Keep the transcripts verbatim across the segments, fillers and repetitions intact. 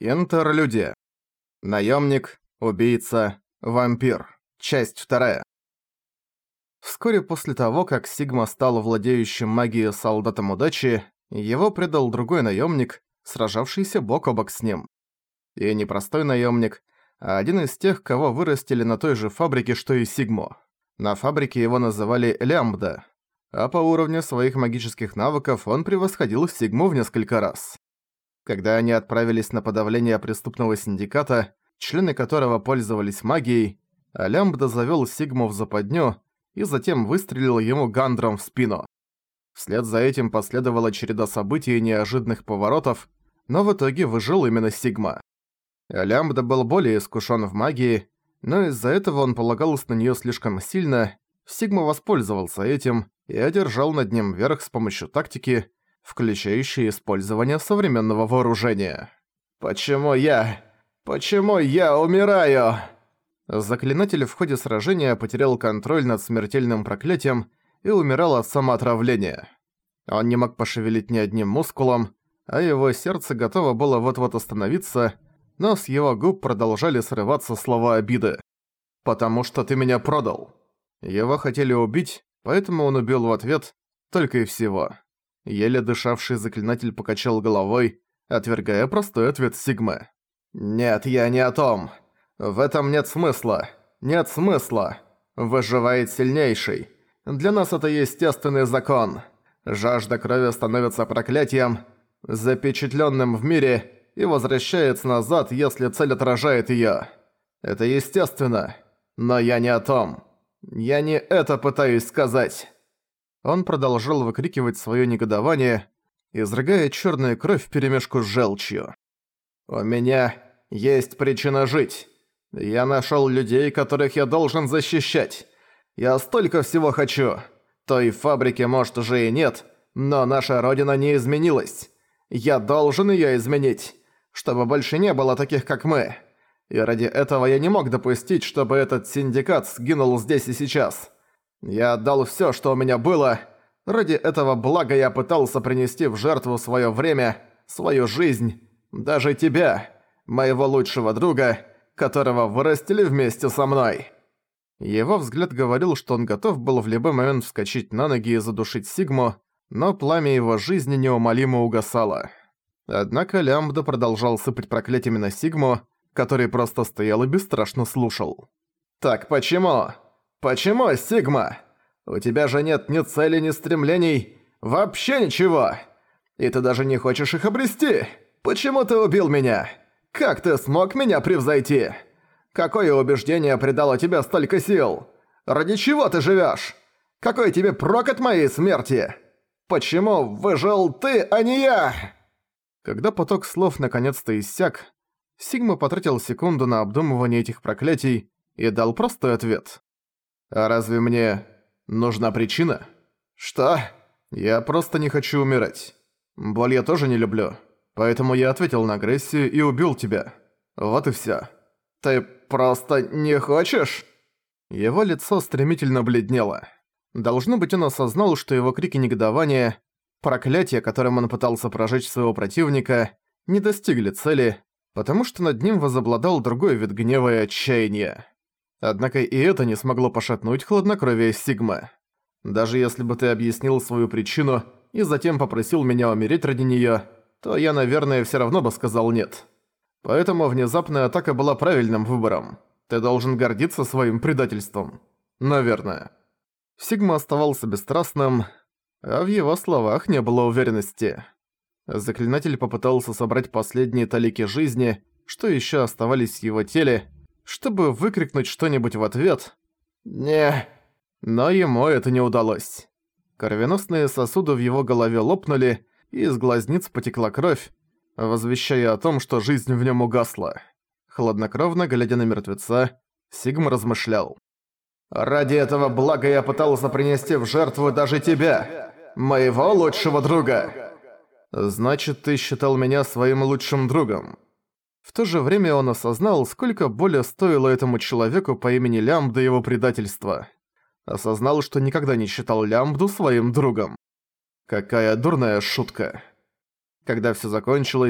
Интерлюдия. Наемник, убийца, вампир. Часть вторая. Вскоре после того, как Сигма стал владеющим магией солдатом удачи, его предал другой наемник, сражавшийся бок о бок с ним. И не простой наемник, а один из тех, кого вырастили на той же фабрике, что и Сигму. На фабрике его называли Лямбда, а по уровню своих магических навыков он превосходил Сигму в несколько раз. Когда они отправились на подавление преступного синдиката, члены которого пользовались магией, а Лямбда завёл Сигму в западню и затем выстрелил ему гандром в спину. Вслед за этим последовала череда событий и неожиданных поворотов, но в итоге выжил именно Сигма. Лямбда был более искушен в магии, но из-за этого он полагался на неё слишком сильно. Сигма воспользовался этим и одержал над ним верх с помощью тактики, включающей использование современного вооружения. «Почему я? Почему я умираю?» Заклинатель в ходе сражения потерял контроль над смертельным проклятием и умирал от самоотравления. Он не мог пошевелить ни одним мускулом, а его сердце готово было вот-вот остановиться, но с его губ продолжали срываться слова обиды. «Потому что ты меня продал». Его хотели убить, поэтому он убил в ответ, только и всего. Еле дышавший заклинатель покачал головой, отвергая простой ответ Сигмы. «Нет, я не о том. В этом нет смысла. Нет смысла. Выживает сильнейший. Для нас это естественный закон. Жажда крови становится проклятием, запечатлённым в мире, и возвращается назад, если цель отражает её. Это естественно. Но я не о том. Я не это пытаюсь сказать». Он продолжал выкрикивать своё негодование, изрыгая чёрную кровь вперемешку с желчью. «У меня есть причина жить. Я нашёл людей, которых я должен защищать. Я столько всего хочу. Той фабрики, может, уже и нет, но наша родина не изменилась. Я должен её изменить, чтобы больше не было таких, как мы. И ради этого я не мог допустить, чтобы этот синдикат сгинул здесь и сейчас. Я отдал всё, что у меня было. Ради этого блага я пытался принести в жертву своё время, свою жизнь, даже тебя, моего лучшего друга, которого вырастили вместе со мной». Его взгляд говорил, что он готов был в любой момент вскочить на ноги и задушить Сигму, но пламя его жизни неумолимо угасало. Однако Лямбда продолжал сыпать проклятиями на Сигму, который просто стоял и бесстрашно слушал. «Так почему? Почему, Сигма? У тебя же нет ни цели, ни стремлений, вообще ничего. И ты даже не хочешь их обрести. Почему ты убил меня? Как ты смог меня превзойти? Какое убеждение придало тебе столько сил? Ради чего ты живешь? Какой тебе прок от моей смерти? Почему выжил ты, а не я?» Когда поток слов наконец-то иссяк, Сигма потратил секунду на обдумывание этих проклятий и дал простой ответ. «А разве мне нужна причина?» «Что?» «Я просто не хочу умирать. Боль я тоже не люблю. Поэтому я ответил на агрессию и убил тебя. Вот и всё». «Ты просто не хочешь?» Его лицо стремительно бледнело. Должно быть, он осознал, что его крики негодования, проклятия, которым он пытался прожечь своего противника, не достигли цели, потому что над ним возобладал другой вид гнева и отчаяния. Однако и это не смогло пошатнуть хладнокровие Сигмы. «Даже если бы ты объяснил свою причину и затем попросил меня умереть ради неё, то я, наверное, всё равно бы сказал нет. Поэтому внезапная атака была правильным выбором. Ты должен гордиться своим предательством. Наверное». Сигма оставался бесстрастным, а в его словах не было уверенности. Заклинатель попытался собрать последние талики жизни, что ещё оставались в его теле, чтобы выкрикнуть что-нибудь в ответ. «Не...» Но ему это не удалось. Кровеносные сосуды в его голове лопнули, и из глазниц потекла кровь, возвещая о том, что жизнь в нём угасла. Хладнокровно глядя на мертвеца, Сигма размышлял. «Ради этого блага я пытался принести в жертву даже тебя, моего лучшего друга». «Значит, ты считал меня своим лучшим другом». В то же время он осознал, сколько боли стоило этому человеку по имени Лямбда его предательства. Осознал, что никогда не считал Лямбду своим другом. Какая дурная шутка. Когда всё закончилось,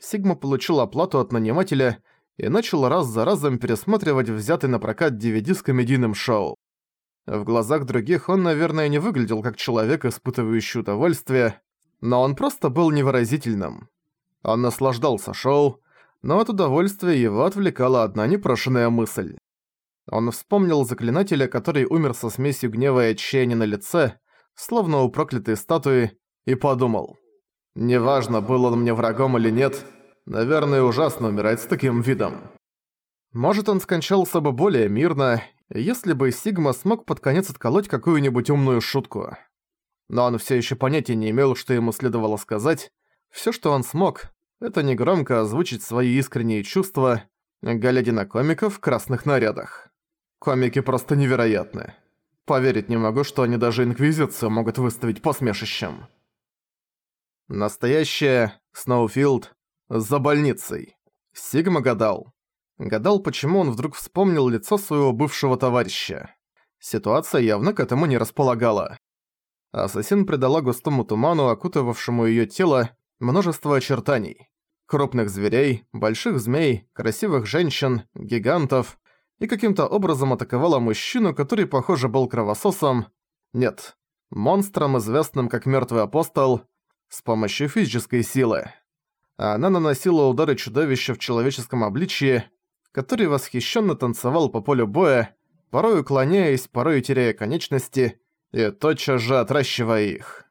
Сигма получил оплату от нанимателя и начал раз за разом пересматривать взятый на прокат ди ви ди с комедийным шоу. В глазах других он, наверное, не выглядел как человек, испытывающий удовольствие, но он просто был невыразительным. Он наслаждался шоу, но от удовольствия его отвлекала одна непрошенная мысль. Он вспомнил заклинателя, который умер со смесью гнева и отчаяния на лице, словно у проклятой статуи, и подумал: «Неважно, был он мне врагом или нет, наверное, ужасно умирать с таким видом». Может, он скончался бы более мирно, если бы Сигма смог под конец отколоть какую-нибудь умную шутку. Но он всё ещё понятия не имел, что ему следовало сказать. Всё, что он смог, это негромко озвучить свои искренние чувства, глядя на комиков в красных нарядах. Комики просто невероятны. Поверить не могу, что они даже Инквизицию могут выставить посмешищем. Настоящее Сноуфилд за больницей. Сигма гадал. Гадал, почему он вдруг вспомнил лицо своего бывшего товарища. Ситуация явно к этому не располагала. Ассасин придала густому туману, окутывавшему её тело, множество очертаний. Крупных зверей, больших змей, красивых женщин, гигантов, и каким-то образом атаковала мужчину, который, похоже, был кровососом. Нет, монстром, известным как Мёртвый Апостол, с помощью физической силы. Она наносила удары чудовища в человеческом обличье, который восхищенно танцевал по полю боя, порой уклоняясь, порой теряя конечности, и тотчас же отращивая их.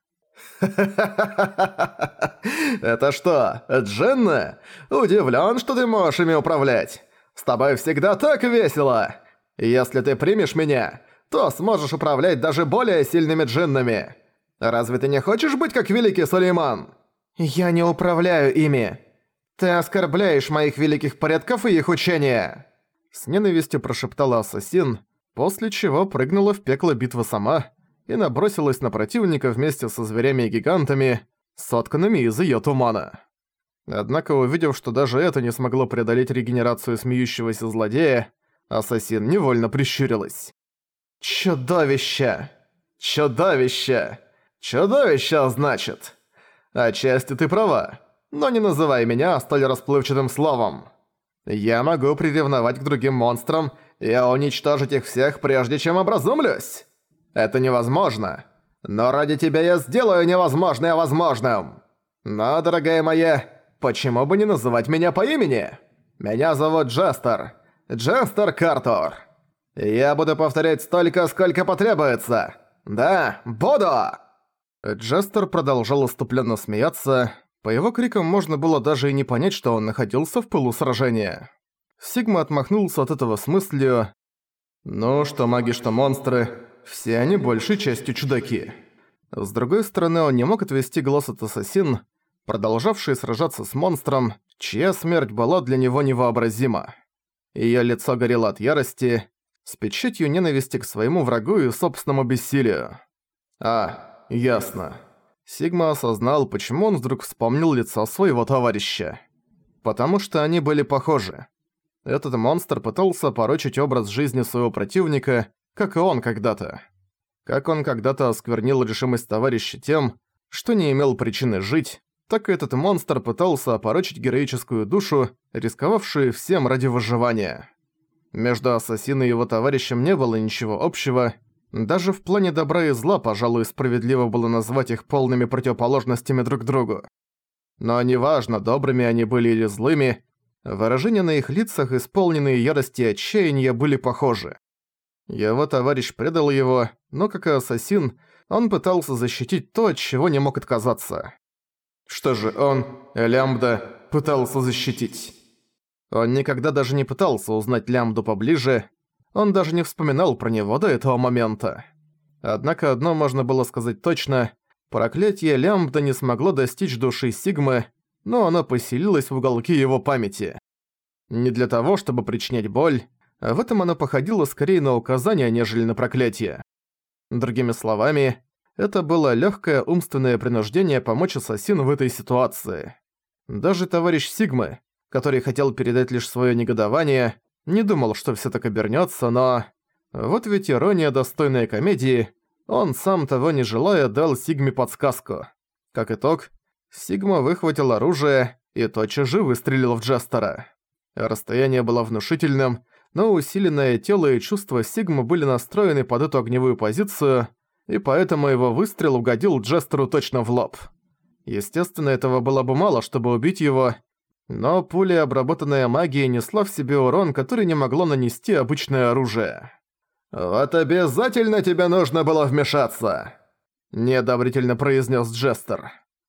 «Это что, Дженна? Удивлен, что ты можешь ими управлять. С тобой всегда так весело. Если ты примешь меня, то сможешь управлять даже более сильными джиннами. Разве ты не хочешь быть как великий Сулейман?» «Я не управляю ими. Ты оскорбляешь моих великих предков и их учения!» С ненавистью прошептала ассасин, после чего прыгнула в пекло битвы сама и набросилась на противника вместе со зверями и гигантами, сотканными из её тумана. Однако, увидев, что даже это не смогло преодолеть регенерацию смеющегося злодея, ассасин невольно прищурилась. «Чудовище! Чудовище! Чудовище, значит! Отчасти ты права, но не называй меня столь расплывчатым словом. Я могу приревновать к другим монстрам и уничтожить их всех, прежде чем образумлюсь. Это невозможно. Но ради тебя я сделаю невозможное возможным. Но, дорогая моя, почему бы не называть меня по имени? Меня зовут Джестер. Джестер Картур. Я буду повторять столько, сколько потребуется. Да, буду!» Джестер продолжал иступленно смеяться. По его крикам можно было даже и не понять, что он находился в пылу сражения. Сигма отмахнулся от этого с мыслью: «Ну, что маги, что монстры, все они большей частью чудаки». С другой стороны, он не мог отвести глаз от ассасин, продолжавшей сражаться с монстром, чья смерть была для него невообразима. Её лицо горело от ярости, с печатью ненависти к своему врагу и собственному бессилию. А, ясно. Сигма осознал, почему он вдруг вспомнил лицо своего товарища. Потому что они были похожи. Этот монстр пытался порочить образ жизни своего противника, как и он когда-то. Как он когда-то осквернил решимость товарища тем, что не имел причины жить, так и этот монстр пытался опорочить героическую душу, рисковавшую всем ради выживания. Между ассасином и его товарищем не было ничего общего. Даже в плане добра и зла, пожалуй, справедливо было назвать их полными противоположностями друг другу. Но неважно, добрыми они были или злыми, выражения на их лицах, исполненные ярости и отчаяния, были похожи. Его товарищ предал его, но, как и ассасин, он пытался защитить то, от чего не мог отказаться. Что же он, Лямбда, пытался защитить? Он никогда даже не пытался узнать Лямбду поближе, он даже не вспоминал про него до этого момента. Однако одно можно было сказать точно: проклятие Лямбда не смогло достичь души Сигмы, но оно поселилось в уголке его памяти. Не для того, чтобы причинять боль, а в этом оно походило скорее на указание, нежели на проклятие. Другими словами, это было легкое умственное принуждение помочь ассасину в этой ситуации. Даже товарищ Сигмы, который хотел передать лишь свое негодование, не думал, что все так обернется, но... Вот ведь ирония, достойная комедии, он, сам того не желая, дал Сигме подсказку. Как итог, Сигма выхватил оружие и тотчас же выстрелил в Джестера. Расстояние было внушительным, но усиленное тело и чувства Сигмы были настроены под эту огневую позицию, и поэтому его выстрел угодил Джестеру точно в лоб. Естественно, этого было бы мало, чтобы убить его, но пуля, обработанная магией, несла в себе урон, который не могло нанести обычное оружие. «Вот обязательно тебе нужно было вмешаться!» – неодобрительно произнес Джестер.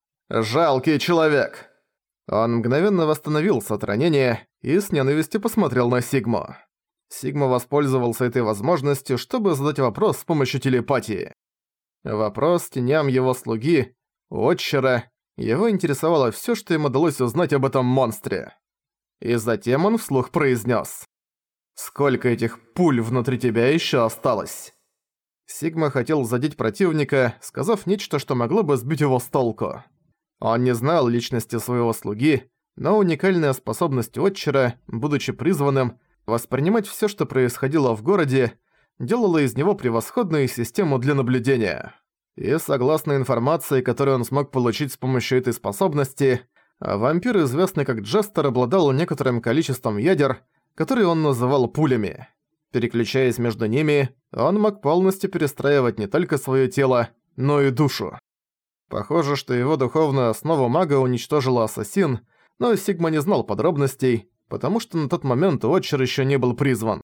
«Жалкий человек!» Он мгновенно восстановился от ранения и с ненавистью посмотрел на Сигму. Сигма воспользовался этой возможностью, чтобы задать вопрос с помощью телепатии. Вопрос теням его слуги, Отчера, его интересовало всё, что им удалось узнать об этом монстре. И затем он вслух произнес: «Сколько этих пуль внутри тебя ещё осталось?» Сигма хотел задеть противника, сказав нечто, что могло бы сбить его с толку. Он не знал личности своего слуги, но уникальная способность Отчера, будучи призванным, воспринимать всё, что происходило в городе, делала из него превосходную систему для наблюдения. И согласно информации, которую он смог получить с помощью этой способности, вампир, известный как Джестер, обладал некоторым количеством ядер, которые он называл пулями. Переключаясь между ними, он мог полностью перестраивать не только своё тело, но и душу. Похоже, что его духовную основу мага уничтожила ассасин, но Сигма не знал подробностей, потому что на тот момент Отчер ещё не был призван.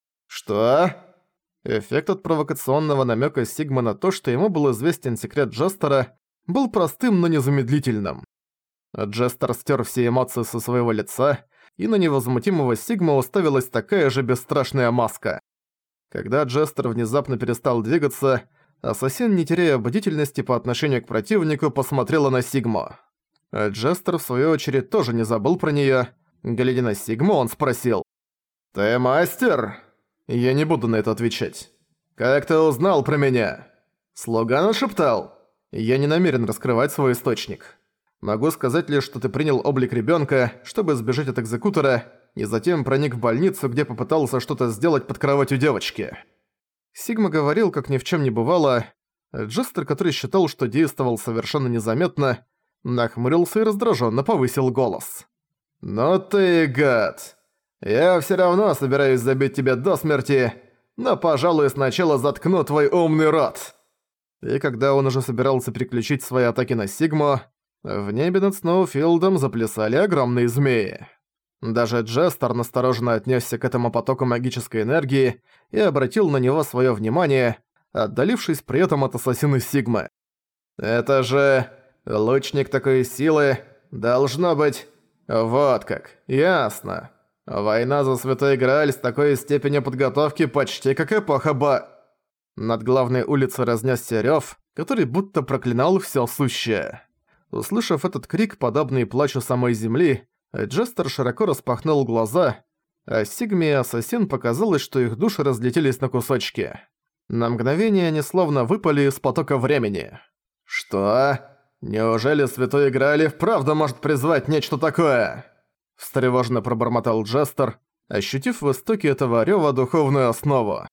«Что?» Эффект от провокационного намёка Сигмы на то, что ему был известен секрет Джестера, был простым, но незамедлительным. Джестер стер все эмоции со своего лица, и на невозмутимого Сигму уставилась такая же бесстрашная маска. Когда Джестер внезапно перестал двигаться, ассасин, не теряя бдительности по отношению к противнику, посмотрела на Сигму. А Джестер, в свою очередь, тоже не забыл про неё. Глядя на Сигму, он спросил: «Ты мастер?» «Я не буду на это отвечать». «Как ты узнал про меня?» «Слуга нашептал?» «Я не намерен раскрывать свой источник. Могу сказать лишь, что ты принял облик ребёнка, чтобы сбежать от экзекутора, и затем проник в больницу, где попытался что-то сделать под кроватью девочки». Сигма говорил, как ни в чём не бывало. Джестер, который считал, что действовал совершенно незаметно, нахмурился и раздражённо повысил голос. «Ну ты гад! Я всё равно собираюсь забить тебя до смерти, но, пожалуй, сначала заткну твой умный рот!» И когда он уже собирался переключить свои атаки на Сигму, в небе над Сноуфилдом заплясали огромные змеи. Даже Джестер настороженно отнесся к этому потоку магической энергии и обратил на него своё внимание, отдалившись при этом от ассасина Сигмы. «Это же... лучник такой силы... должно быть... вот как, ясно. Война за Святой Грааль с такой степенью подготовки почти как эпоха ба...» Над главной улицей разнесся рёв, который будто проклинал всё сущее. Услышав этот крик, подобный плачу самой земли, Джестер широко распахнул глаза, а Сигме и Ассасин показалось, что их души разлетелись на кусочки. На мгновение они словно выпали из потока времени. «Что? Неужели Святой Грааль вправду может призвать нечто такое?» Встревоженно пробормотал Джестер, ощутив в истоке этого рёва духовную основу.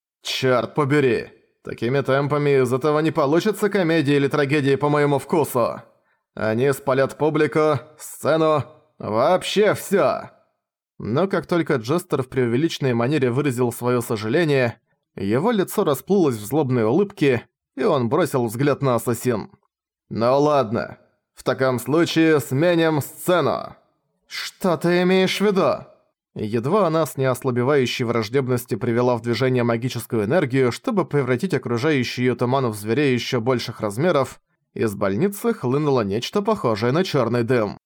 «Чёрт побери! Такими темпами из этого не получится комедии или трагедии по моему вкусу! Они спалят публику, сцену, вообще всё!» Но как только Джестер в преувеличенной манере выразил своё сожаление, его лицо расплылось в злобной улыбке, и он бросил взгляд на ассасин. «Ну ладно, в таком случае сменим сцену!» «Что ты имеешь в виду?» Едва она с неослабевающей враждебностью привела в движение магическую энергию, чтобы превратить окружающий её туман в зверей ещё больших размеров, из больницы хлынуло нечто похожее на чёрный дым.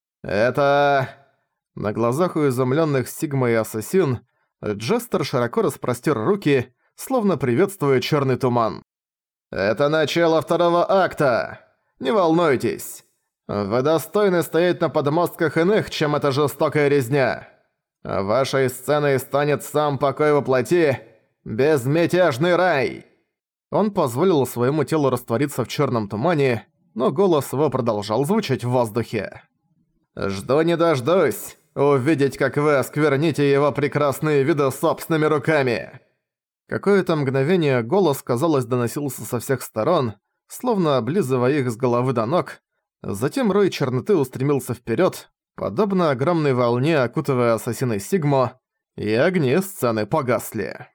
«Это...» На глазах у изумлённых Сигма и Ассасин Джестер широко распростёр руки, словно приветствуя чёрный туман. «Это начало второго акта! Не волнуйтесь! Вы достойны стоять на подмостках иных, чем эта жестокая резня! Вашей сценой станет сам покой во плоти, безмятежный рай!» Он позволил своему телу раствориться в чёрном тумане, но голос его продолжал звучать в воздухе. «Жду не дождусь увидеть, как вы оскверните его прекрасные виды собственными руками!» Какое-то мгновение голос, казалось, доносился со всех сторон, словно облизывая их с головы до ног. Затем рой черноты устремился вперед, Подобно огромной волне, окутывая ассасины Сигмо, и огни сцены погасли.